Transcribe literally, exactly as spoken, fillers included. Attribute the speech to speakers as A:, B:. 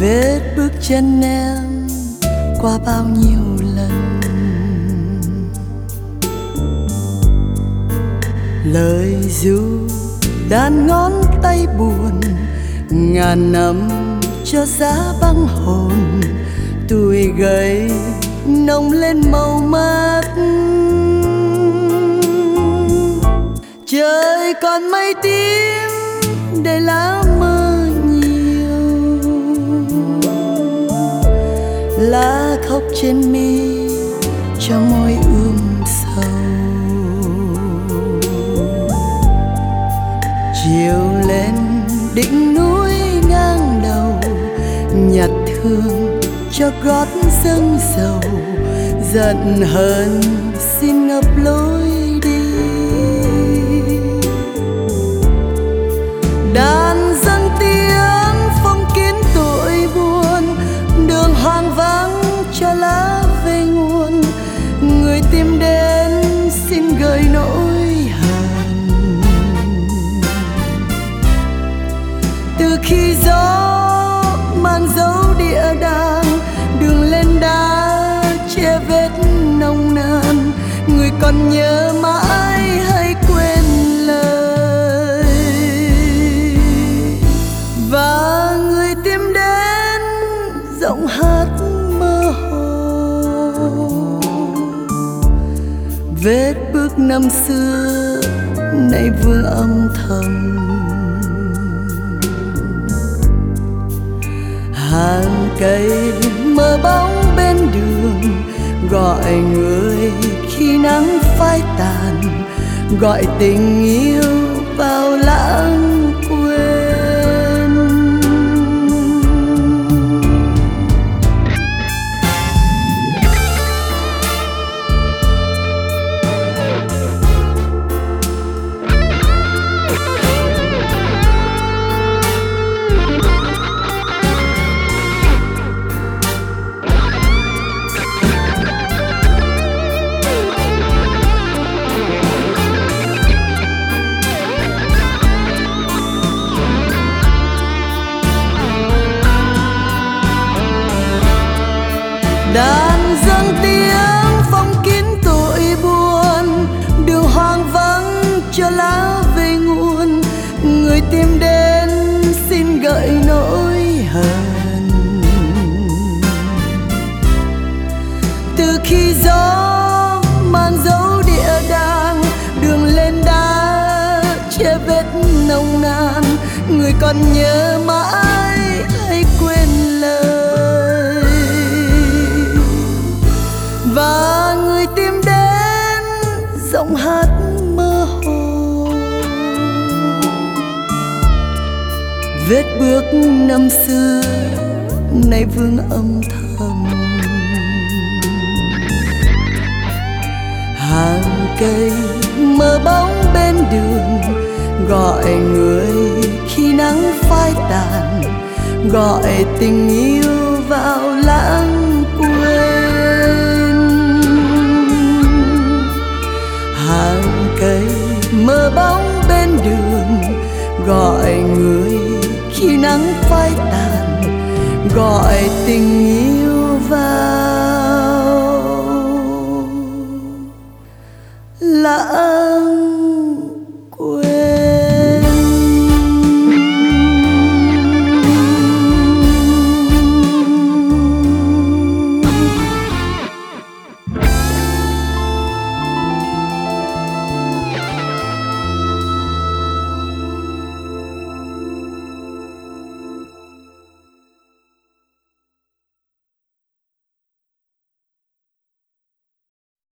A: vết bước chân em qua bao nhiêu lần. Lời ru đàn ngón tay buồn, ngàn năm cho giá băng hồn. Tuổi gầy nồng lên màu mắt, trời còn mây tím để lá mơ nhiều. Lá khóc trên mi cho môi ươm sầu. Chiều lên đỉnh núi ngang đầu, nhặt thương cho gót dâng dầu. Giận hờn xin ngập lối đi. Đàn dâng tiếng phong kiến tội buồn, đường hoang vắng cho lá về nguồn. Người tìm đến xin gợi nỗi hờn. Từ khi gió mang dấu địa đàng, đường lên đá che vết nồng nàn. Người còn nhớ mãi hay quên lời, và người tìm đến giọng hát mơ hồ. Vết bước năm xưa nay vương âm thầm. Hàng cây mơ bóng bên đường, gọi người khi nắng phai tàn. Gọi tình yêu vào lãng quên. Đàn dâng tiếng phong kín tội buồn, đường hoang vắng cho lá về nguồn. Người tìm đến xin gợi nỗi hờn. Từ khi gió mang dấu địa đàng, đường lên đá che vết nồng nàn. Người còn nhớ mãi hay quên lời, và người tìm đến giọng hát mơ hồ. Vết bước năm xưa nay vương âm thầm. Hàng cây mơ bóng bên đường, gọi người khi nắng phai tàn. Gọi tình yêu vào lãng quên. Hàng cây mơ bóng bên đường, gọi người khi nắng phai tàn. Gọi tình yêu